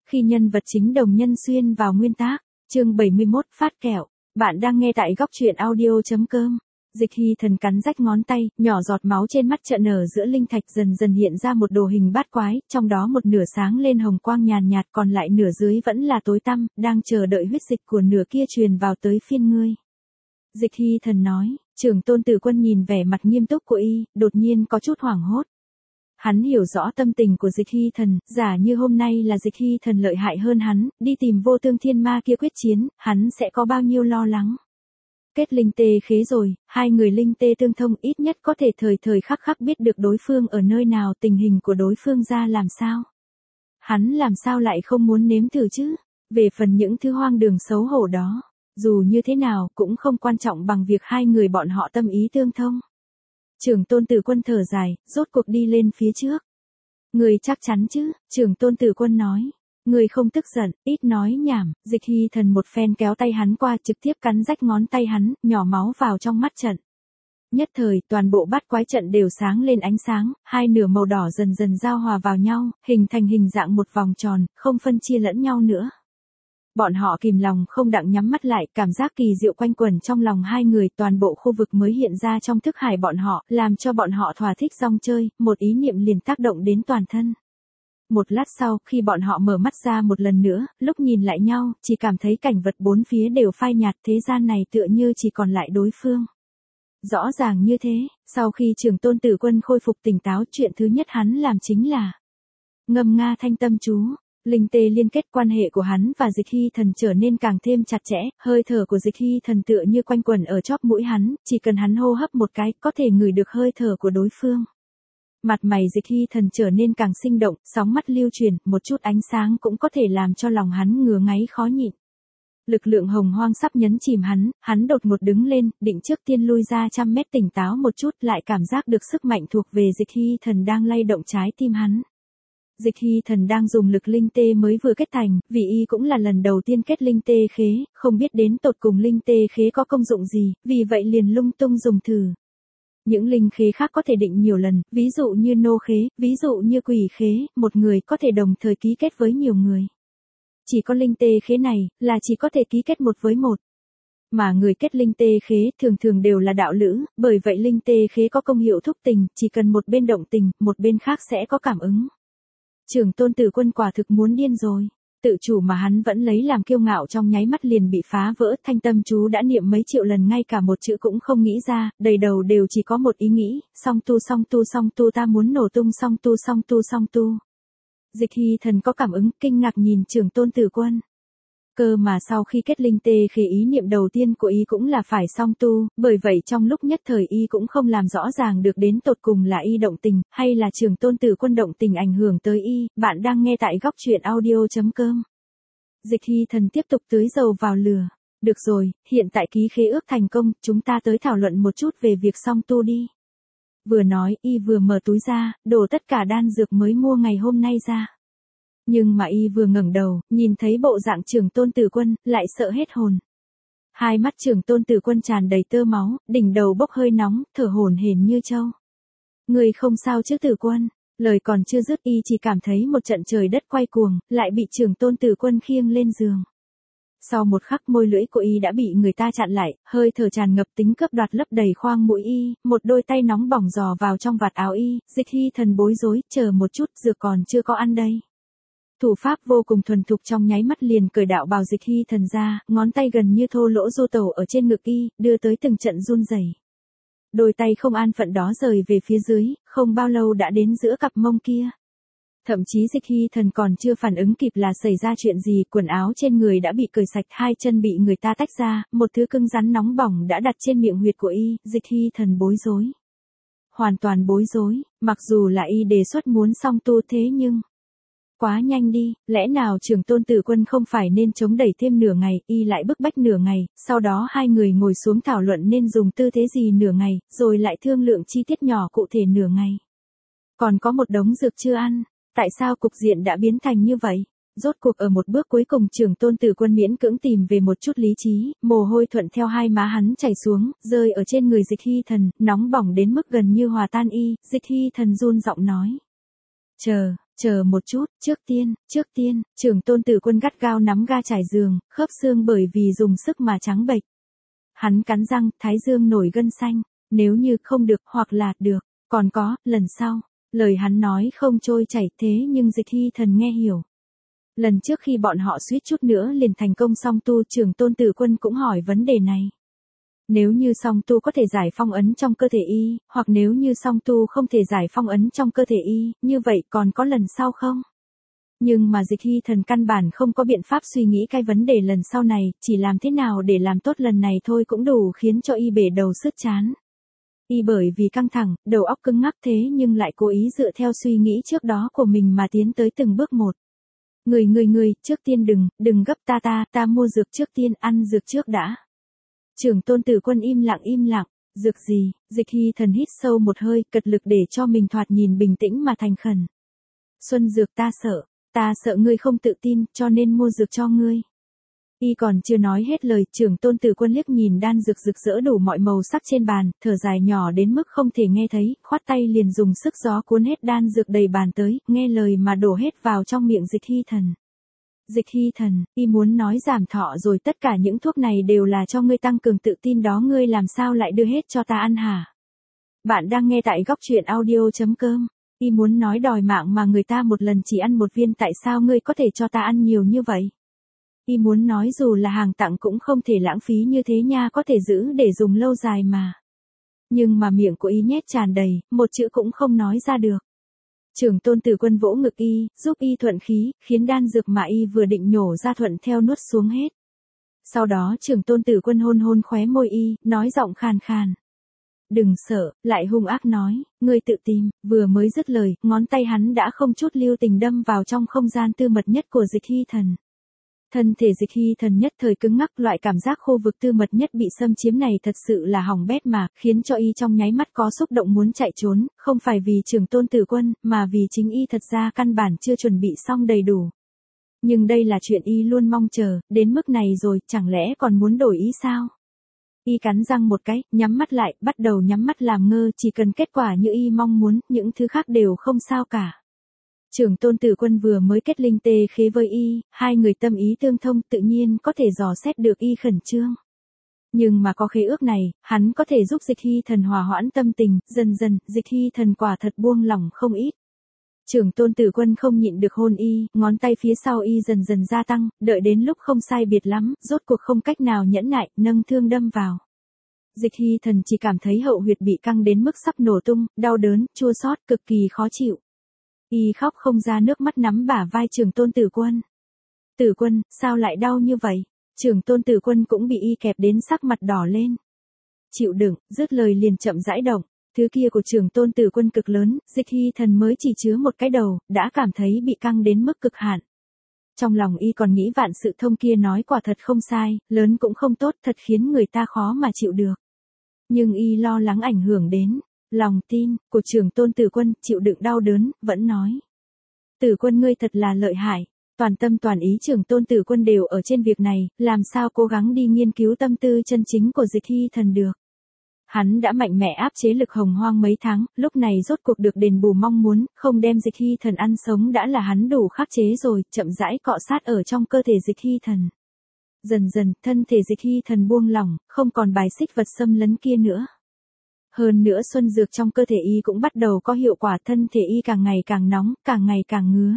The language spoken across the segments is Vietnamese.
khi nhân vật chính đồng nhân xuyên vào nguyên tác. Chương 71 phát kẹo. Bạn đang nghe tại góc truyện audio.com. Dịch Hy Thần cắn rách ngón tay, nhỏ giọt máu trên mắt chợ nở giữa linh thạch dần dần hiện ra một đồ hình bát quái, trong đó một nửa sáng lên hồng quang nhàn nhạt, còn lại nửa dưới vẫn là tối tăm, đang chờ đợi huyết dịch của nửa kia truyền vào tới phiên ngươi. Dịch Hy Thần nói. Trưởng tôn Tử Quân nhìn vẻ mặt nghiêm túc của y, đột nhiên có chút hoảng hốt. Hắn hiểu rõ tâm tình của Dịch Hy Thần, giả như hôm nay là Dịch Hy Thần lợi hại hơn hắn, đi tìm vô tương thiên ma kia quyết chiến, hắn sẽ có bao nhiêu lo lắng. Kết linh tê khế rồi, hai người linh tê tương thông ít nhất có thể thời thời khắc khắc biết được đối phương ở nơi nào, tình hình của đối phương ra làm sao. Hắn làm sao lại không muốn nếm thử chứ, về phần những thứ hoang đường xấu hổ đó. Dù như thế nào cũng không quan trọng bằng việc hai người bọn họ tâm ý tương thông. Trưởng tôn Tử Quân thở dài, rốt cuộc đi lên phía trước. Người chắc chắn chứ, trưởng tôn Tử Quân nói. Người không tức giận, ít nói nhảm. Dịch Hy Thần một phen kéo tay hắn qua, trực tiếp cắn rách ngón tay hắn, nhỏ máu vào trong mắt trận. Nhất thời, toàn bộ bát quái trận đều sáng lên ánh sáng, hai nửa màu đỏ dần dần giao hòa vào nhau, hình thành hình dạng một vòng tròn, không phân chia lẫn nhau nữa. Bọn họ kìm lòng không đặng nhắm mắt lại, cảm giác kỳ diệu quanh quẩn trong lòng hai người, toàn bộ khu vực mới hiện ra trong thức hải bọn họ, làm cho bọn họ thỏa thích rong chơi, một ý niệm liền tác động đến toàn thân. Một lát sau, khi bọn họ mở mắt ra một lần nữa, lúc nhìn lại nhau, chỉ cảm thấy cảnh vật bốn phía đều phai nhạt, thế gian này tựa như chỉ còn lại đối phương. Rõ ràng như thế, sau khi trưởng tôn Tử Quân khôi phục tỉnh táo, chuyện thứ nhất hắn làm chính là ngâm nga thanh tâm chú. Linh tê liên kết, quan hệ của hắn và Dịch Hy Thần trở nên càng thêm chặt chẽ, hơi thở của Dịch Hy Thần tựa như quanh quẩn ở chóp mũi hắn, chỉ cần hắn hô hấp một cái, có thể ngửi được hơi thở của đối phương. Mặt mày Dịch Hy Thần trở nên càng sinh động, sóng mắt lưu chuyển, một chút ánh sáng cũng có thể làm cho lòng hắn ngứa ngáy khó nhịn. Lực lượng hồng hoang sắp nhấn chìm hắn đột ngột đứng lên, định trước tiên lui ra 100 mét, tỉnh táo một chút, lại cảm giác được sức mạnh thuộc về Dịch Hy Thần đang lay động trái tim hắn. Dịch Hy Thần đang dùng lực linh tê mới vừa kết thành, vì y cũng là lần đầu tiên kết linh tê khế, không biết đến tột cùng linh tê khế có công dụng gì, vì vậy liền lung tung dùng thử. Những linh khế khác có thể định nhiều lần, ví dụ như nô khế, ví dụ như quỷ khế, một người có thể đồng thời ký kết với nhiều người. Chỉ có linh tê khế này, là chỉ có thể ký kết một với một. Mà người kết linh tê khế thường thường đều là đạo lữ, bởi vậy linh tê khế có công hiệu thúc tình, chỉ cần một bên động tình, một bên khác sẽ có cảm ứng. Trưởng tôn Tử Quân quả thực muốn điên rồi. Tự chủ mà hắn vẫn lấy làm kiêu ngạo trong nháy mắt liền bị phá vỡ, thanh tâm chú đã niệm mấy triệu lần ngay cả một chữ cũng không nghĩ ra, đầy đầu đều chỉ có một ý nghĩ, song tu ta muốn nổ tung song tu. Dịch Hy Thần có cảm ứng, kinh ngạc nhìn trưởng tôn Tử Quân. Cơ mà sau khi kết linh tê khế ý niệm đầu tiên của y cũng là phải song tu, bởi vậy trong lúc nhất thời y cũng không làm rõ ràng được đến tột cùng là y động tình, hay là trưởng tôn Tử Quân động tình ảnh hưởng tới y. Bạn đang nghe tại góc truyện audio.com. Dịch Hy Thần tiếp tục tưới dầu vào lửa. Được rồi, hiện tại ký khế ước thành công, chúng ta tới thảo luận một chút về việc song tu đi. Vừa nói, y vừa mở túi ra, đổ tất cả đan dược mới mua ngày hôm nay ra. Nhưng mà y vừa ngẩng đầu, nhìn thấy bộ dạng trưởng tôn Tử Quân, lại sợ hết hồn. Hai mắt trưởng tôn Tử Quân tràn đầy tơ máu, đỉnh đầu bốc hơi nóng, thở hổn hển như trâu. Người không sao chứ Tử Quân? Lời còn chưa dứt y chỉ cảm thấy một trận trời đất quay cuồng, lại bị trưởng tôn Tử Quân khiêng lên giường. Sau một khắc môi lưỡi của y đã bị người ta chặn lại, hơi thở tràn ngập tính cướp đoạt lấp đầy khoang mũi y, một đôi tay nóng bỏng dò vào trong vạt áo y. Dịch Hy Thần bối rối, chờ một chút, dược còn chưa có ăn đây. Thủ pháp vô cùng thuần thục, trong nháy mắt liền cởi đạo bào Dịch Hy Thần ra, ngón tay gần như thô lỗ du tẩu ở trên ngực y, đưa tới từng trận run rẩy. Đôi tay không an phận đó rời về phía dưới, không bao lâu đã đến giữa cặp mông kia. Thậm chí Dịch Hy Thần còn chưa phản ứng kịp là xảy ra chuyện gì, quần áo trên người đã bị cởi sạch, hai chân bị người ta tách ra, một thứ cứng rắn nóng bỏng đã đặt trên miệng huyệt của y. Dịch Hy Thần bối rối. Hoàn toàn bối rối, mặc dù là y đề xuất muốn song tu thế nhưng quá nhanh đi, lẽ nào trưởng tôn Tử Quân không phải nên chống đẩy thêm nửa ngày, y lại bức bách nửa ngày, sau đó hai người ngồi xuống thảo luận nên dùng tư thế gì nửa ngày, rồi lại thương lượng chi tiết nhỏ cụ thể nửa ngày. Còn có một đống dược chưa ăn, tại sao cục diện đã biến thành như vậy? Rốt cuộc ở một bước cuối cùng trưởng tôn Tử Quân miễn cưỡng tìm về một chút lý trí, mồ hôi thuận theo hai má hắn chảy xuống, rơi ở trên người Dịch Hy Thần, nóng bỏng đến mức gần như hòa tan y. Dịch Hy Thần run giọng nói. Chờ một chút, trước tiên, Trưởng Tôn Tử Quân gắt gao nắm ga trải giường, khớp xương bởi vì dùng sức mà trắng bệch. Hắn cắn răng, thái dương nổi gân xanh, nếu như không được, hoặc là, được, còn có, lần sau. Lời hắn nói không trôi chảy thế nhưng Dịch Hy Thần nghe hiểu. Lần trước khi bọn họ suýt chút nữa liền thành công song tu, Trưởng Tôn Tử Quân cũng hỏi vấn đề này. Nếu như song tu có thể giải phong ấn trong cơ thể y, hoặc nếu như song tu không thể giải phong ấn trong cơ thể y, như vậy còn có lần sau không? Nhưng mà Dịch Hy Thần căn bản không có biện pháp suy nghĩ cái vấn đề lần sau này, chỉ làm thế nào để làm tốt lần này thôi cũng đủ khiến cho y bể đầu sứt chán. Y bởi vì căng thẳng, đầu óc cứng ngắc thế nhưng lại cố ý dựa theo suy nghĩ trước đó của mình mà tiến tới từng bước một. Người, trước tiên đừng gấp ta mua dược trước tiên, ăn dược trước đã. Trưởng Tôn Tử Quân im lặng, dược gì? Dịch Hy Thần hít sâu một hơi, cật lực để cho mình thoạt nhìn bình tĩnh mà thành khẩn. Xuân dược ta sợ ngươi không tự tin, cho nên mua dược cho ngươi. Y còn chưa nói hết lời, Trưởng Tôn Tử Quân liếc nhìn đan dược rực rỡ đủ mọi màu sắc trên bàn, thở dài nhỏ đến mức không thể nghe thấy, khoát tay liền dùng sức gió cuốn hết đan dược đầy bàn tới, nghe lời mà đổ hết vào trong miệng Dịch Hy Thần. Dịch Hy Thần, y muốn nói giảm thọ rồi, tất cả những thuốc này đều là cho ngươi tăng cường tự tin đó, ngươi làm sao lại đưa hết cho ta ăn hả? Bạn đang nghe tại góc truyện audio.com. Y muốn nói đòi mạng mà người ta một lần chỉ ăn một viên, tại sao ngươi có thể cho ta ăn nhiều như vậy? Y muốn nói dù là hàng tặng cũng không thể lãng phí như thế nha, có thể giữ để dùng lâu dài mà. Nhưng mà miệng của y nhét tràn đầy, một chữ cũng không nói ra được. Trưởng Tôn Tử Quân vỗ ngực y, giúp y thuận khí, khiến đan dược mà y vừa định nhổ ra thuận theo nuốt xuống hết. Sau đó Trưởng Tôn Tử Quân hôn khóe môi y, nói giọng khàn khàn. Đừng sợ, lại hung ác nói, ngươi tự tìm, vừa mới dứt lời, ngón tay hắn đã không chút lưu tình đâm vào trong không gian tư mật nhất của Dịch Hy Thần. Thân thể Dịch Hy Thần nhất thời cứng ngắc, loại cảm giác khu vực tư mật nhất bị xâm chiếm này thật sự là hỏng bét mà, khiến cho y trong nháy mắt có xúc động muốn chạy trốn, không phải vì Trưởng Tôn Tử Quân, mà vì chính y thật ra căn bản chưa chuẩn bị xong đầy đủ. Nhưng đây là chuyện y luôn mong chờ, đến mức này rồi, chẳng lẽ còn muốn đổi ý sao? Y cắn răng một cái, nhắm mắt lại, bắt đầu nhắm mắt làm ngơ, chỉ cần kết quả như y mong muốn, những thứ khác đều không sao cả. Trưởng Tôn Tử Quân vừa mới kết linh tê khế với y, hai người tâm ý tương thông, tự nhiên có thể dò xét được y khẩn trương. Nhưng mà có khế ước này, hắn có thể giúp Dịch Hy Thần hòa hoãn tâm tình, dần dần, Dịch Hy Thần quả thật buông lỏng không ít. Trưởng Tôn Tử Quân không nhịn được hôn y, ngón tay phía sau y dần dần gia tăng, đợi đến lúc không sai biệt lắm, rốt cuộc không cách nào nhẫn nại, nâng thương đâm vào. Dịch Hy Thần chỉ cảm thấy hậu huyệt bị căng đến mức sắp nổ tung, đau đớn, chua xót, cực kỳ khó chịu. Y khóc không ra nước mắt, nắm bả vai Trưởng Tôn Tử Quân. Tử Quân, sao lại đau như vậy? Trưởng Tôn Tử Quân cũng bị y kẹp đến sắc mặt đỏ lên. Chịu đựng, dứt lời liền chậm rãi động. Thứ kia của Trưởng Tôn Tử Quân cực lớn, Dịch Hy Thần mới chỉ chứa một cái đầu, đã cảm thấy bị căng đến mức cực hạn. Trong lòng y còn nghĩ vạn sự thông kia nói quả thật không sai, lớn cũng không tốt, thật khiến người ta khó mà chịu được. Nhưng y lo lắng ảnh hưởng đến lòng tin của Trưởng Tôn Tử Quân, chịu đựng đau đớn, vẫn nói. Tử Quân ngươi thật là lợi hại. Toàn tâm toàn ý Trưởng Tôn Tử Quân đều ở trên việc này, làm sao cố gắng đi nghiên cứu tâm tư chân chính của Dịch Hy Thần được. Hắn đã mạnh mẽ áp chế Lực Hồng Hoang mấy tháng, lúc này rốt cuộc được đền bù mong muốn, không đem Dịch Hy Thần ăn sống đã là hắn đủ khắc chế rồi, chậm rãi cọ sát ở trong cơ thể Dịch Hy Thần. Dần dần, thân thể Dịch Hy Thần buông lỏng, không còn bài xích vật xâm lấn kia nữa. Hơn nữa xuân dược trong cơ thể y cũng bắt đầu có hiệu quả, thân thể y càng ngày càng nóng, càng ngày càng ngứa.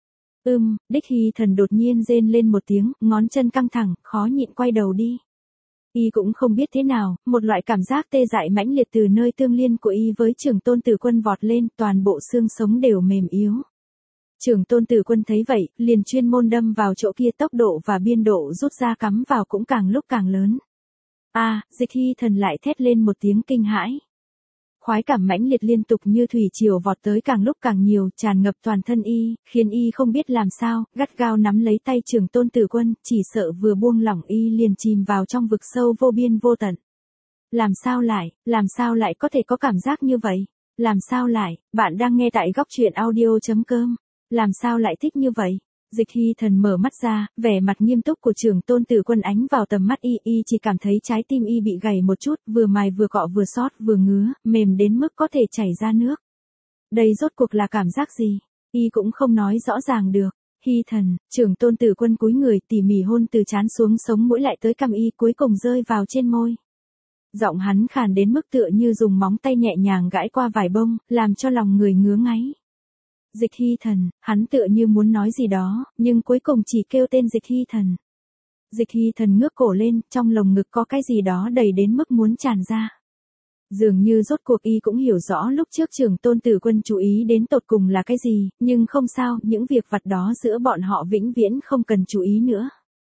Đích Hy Thần đột nhiên rên lên một tiếng, ngón chân căng thẳng, khó nhịn quay đầu đi. Y cũng không biết thế nào, một loại cảm giác tê dại mãnh liệt từ nơi tương liên của y với Trưởng Tôn Tử Quân vọt lên, toàn bộ xương sống đều mềm yếu. Trưởng Tôn Tử Quân thấy vậy, liền chuyên môn đâm vào chỗ kia, tốc độ và biên độ rút ra cắm vào cũng càng lúc càng lớn. Dịch Hy Thần lại thét lên một tiếng kinh hãi. Khoái cảm mãnh liệt liên tục như thủy triều vọt tới, càng lúc càng nhiều, tràn ngập toàn thân y, khiến y không biết làm sao, gắt gao nắm lấy tay Trưởng Tôn Tử Quân, chỉ sợ vừa buông lỏng y liền chìm vào trong vực sâu vô biên vô tận. Làm sao lại có thể có cảm giác như vậy? Làm sao lại, bạn đang nghe tại góc truyện audio.com. Làm sao lại thích như vậy? Dịch Hy Thần mở mắt ra, vẻ mặt nghiêm túc của Trưởng Tôn Tử Quân ánh vào tầm mắt y chỉ cảm thấy trái tim y bị gầy một chút, vừa mài vừa cọ vừa xót vừa ngứa, mềm đến mức có thể chảy ra nước. Đây rốt cuộc là cảm giác gì? y cũng không nói rõ ràng được. Hy Thần, trưởng tôn tử quân cúi người tỉ mỉ hôn từ trán xuống sống mũi lại tới cằm y cuối cùng rơi vào trên môi. Giọng hắn khàn đến mức tựa như dùng móng tay nhẹ nhàng gãi qua vải bông, làm cho lòng người ngứa ngáy. Dịch Hy Thần, hắn tựa như muốn nói gì đó, nhưng cuối cùng chỉ kêu tên Dịch Hy Thần. Dịch Hy Thần ngước cổ lên, trong lồng ngực có cái gì đó đầy đến mức muốn tràn ra. Dường như rốt cuộc y cũng hiểu rõ lúc trước trưởng tôn tử quân chú ý đến tột cùng là cái gì, nhưng không sao, những việc vặt đó giữa bọn họ vĩnh viễn không cần chú ý nữa.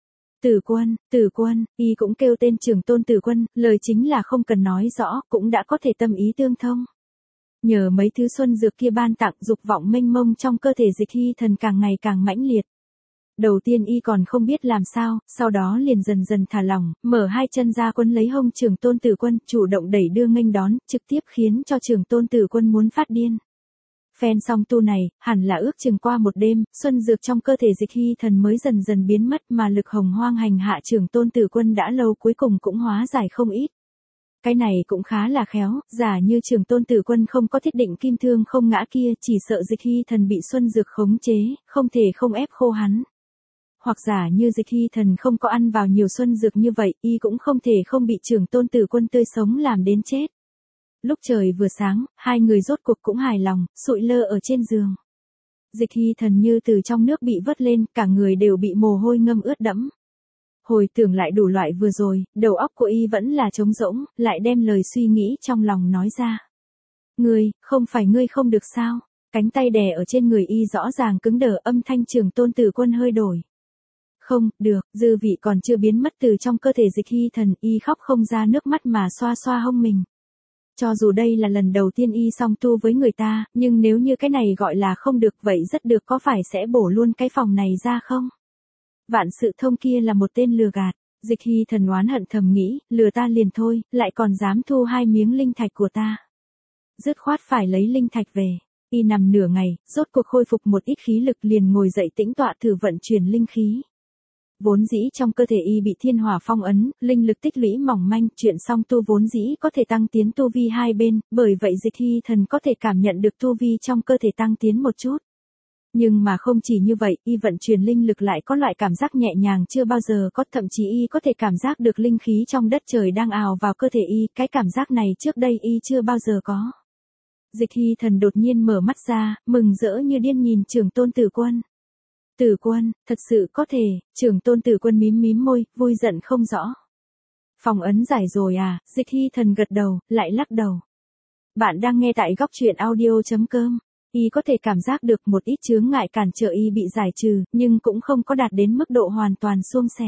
Tử quân, y cũng kêu tên trưởng tôn tử quân, lời chính là không cần nói rõ, cũng đã có thể tâm ý tương thông. Nhờ mấy thứ xuân dược kia ban tặng, dục vọng mênh mông trong cơ thể Dịch Hy Thần càng ngày càng mãnh liệt. Đầu tiên y còn không biết làm sao, sau đó liền dần dần thả lỏng, mở hai chân ra quấn lấy hông trưởng tôn tử quân, chủ động đẩy đưa nghênh đón, trực tiếp khiến cho trưởng tôn tử quân muốn phát điên. Phen song tu này, hẳn là ước chừng qua một đêm, xuân dược trong cơ thể Dịch Hy Thần mới dần dần biến mất mà lực hồng hoang hành hạ trưởng tôn tử quân đã lâu cuối cùng cũng hóa giải không ít. Cái này cũng khá là khéo, giả như trưởng tôn tử quân không có thiết định kim thương không ngã kia, chỉ sợ Dịch Hy Thần bị xuân dược khống chế, không thể không ép khô hắn. Hoặc giả như Dịch Hy Thần không có ăn vào nhiều xuân dược như vậy, y cũng không thể không bị trưởng tôn tử quân tươi sống làm đến chết. Lúc trời vừa sáng, hai người rốt cuộc cũng hài lòng, sụi lơ ở trên giường. Dịch Hy Thần như từ trong nước bị vớt lên, cả người đều bị mồ hôi ngâm ướt đẫm. Hồi tưởng lại đủ loại vừa rồi, đầu óc của y vẫn là trống rỗng, lại đem lời suy nghĩ trong lòng nói ra. Ngươi, không phải ngươi không được sao? Cánh tay đè ở trên người y rõ ràng cứng đờ, âm thanh trưởng tôn tử quân hơi đổi. Không, được, dư vị còn chưa biến mất từ trong cơ thể Dịch Hy Thần, y khóc không ra nước mắt mà xoa xoa hông mình. Cho dù đây là lần đầu tiên y song tu với người ta, nhưng nếu như cái này gọi là không được vậy rất được, có phải sẽ bổ luôn cái phòng này ra không? Vạn Sự Thông kia là một tên lừa gạt. Dịch Hy Thần oán hận thầm nghĩ, lừa ta liền thôi, lại còn dám thu 2 miếng linh thạch của ta. Dứt khoát phải lấy linh thạch về. Y nằm nửa ngày, rốt cuộc khôi phục một ít khí lực liền ngồi dậy tĩnh tọa thử vận chuyển linh khí. Vốn dĩ trong cơ thể y bị thiên hỏa phong ấn, linh lực tích lũy mỏng manh, chuyện song tu vốn dĩ có thể tăng tiến tu vi hai bên, bởi vậy Dịch Hy Thần có thể cảm nhận được tu vi trong cơ thể tăng tiến một chút. Nhưng mà không chỉ như vậy, y vận chuyển linh lực lại có loại cảm giác nhẹ nhàng chưa bao giờ có, thậm chí y có thể cảm giác được linh khí trong đất trời đang ào vào cơ thể y, cái cảm giác này trước đây y chưa bao giờ có. Dịch Hy Thần đột nhiên mở mắt ra, mừng rỡ như điên nhìn trưởng tôn tử quân. Tử quân, thật sự có thể, trưởng tôn tử quân mím mím môi, vui giận không rõ. Phòng ấn giải rồi à? Dịch Hy Thần gật đầu, lại lắc đầu. Bạn đang nghe tại góc truyện audio.com. Y có thể cảm giác được một ít chướng ngại cản trở y bị giải trừ, nhưng cũng không có đạt đến mức độ hoàn toàn suôn sẻ.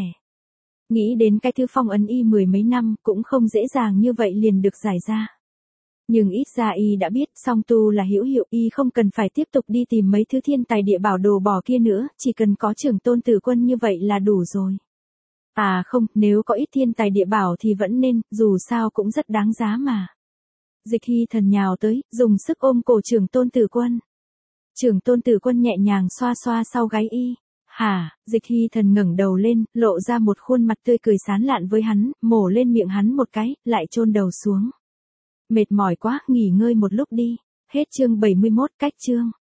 Nghĩ đến cái thứ phong ấn y 10 mấy năm, cũng không dễ dàng như vậy liền được giải ra. Nhưng ít ra y đã biết, song tu là hữu hiệu, y không cần phải tiếp tục đi tìm mấy thứ thiên tài địa bảo đồ bỏ kia nữa, chỉ cần có trưởng tôn tử quân như vậy là đủ rồi. À không, nếu có ít thiên tài địa bảo thì vẫn nên, dù sao cũng rất đáng giá mà. Dịch Hy Thần nhào tới, dùng sức ôm cổ trưởng tôn tử quân. Trưởng tôn tử quân nhẹ nhàng xoa xoa sau gáy y. Hả? Dịch Hy Thần ngẩng đầu lên, lộ ra một khuôn mặt tươi cười sán lạn với hắn, mổ lên miệng hắn một cái, lại chôn đầu xuống. Mệt mỏi quá, nghỉ ngơi một lúc đi. Hết chương 71, cách chương.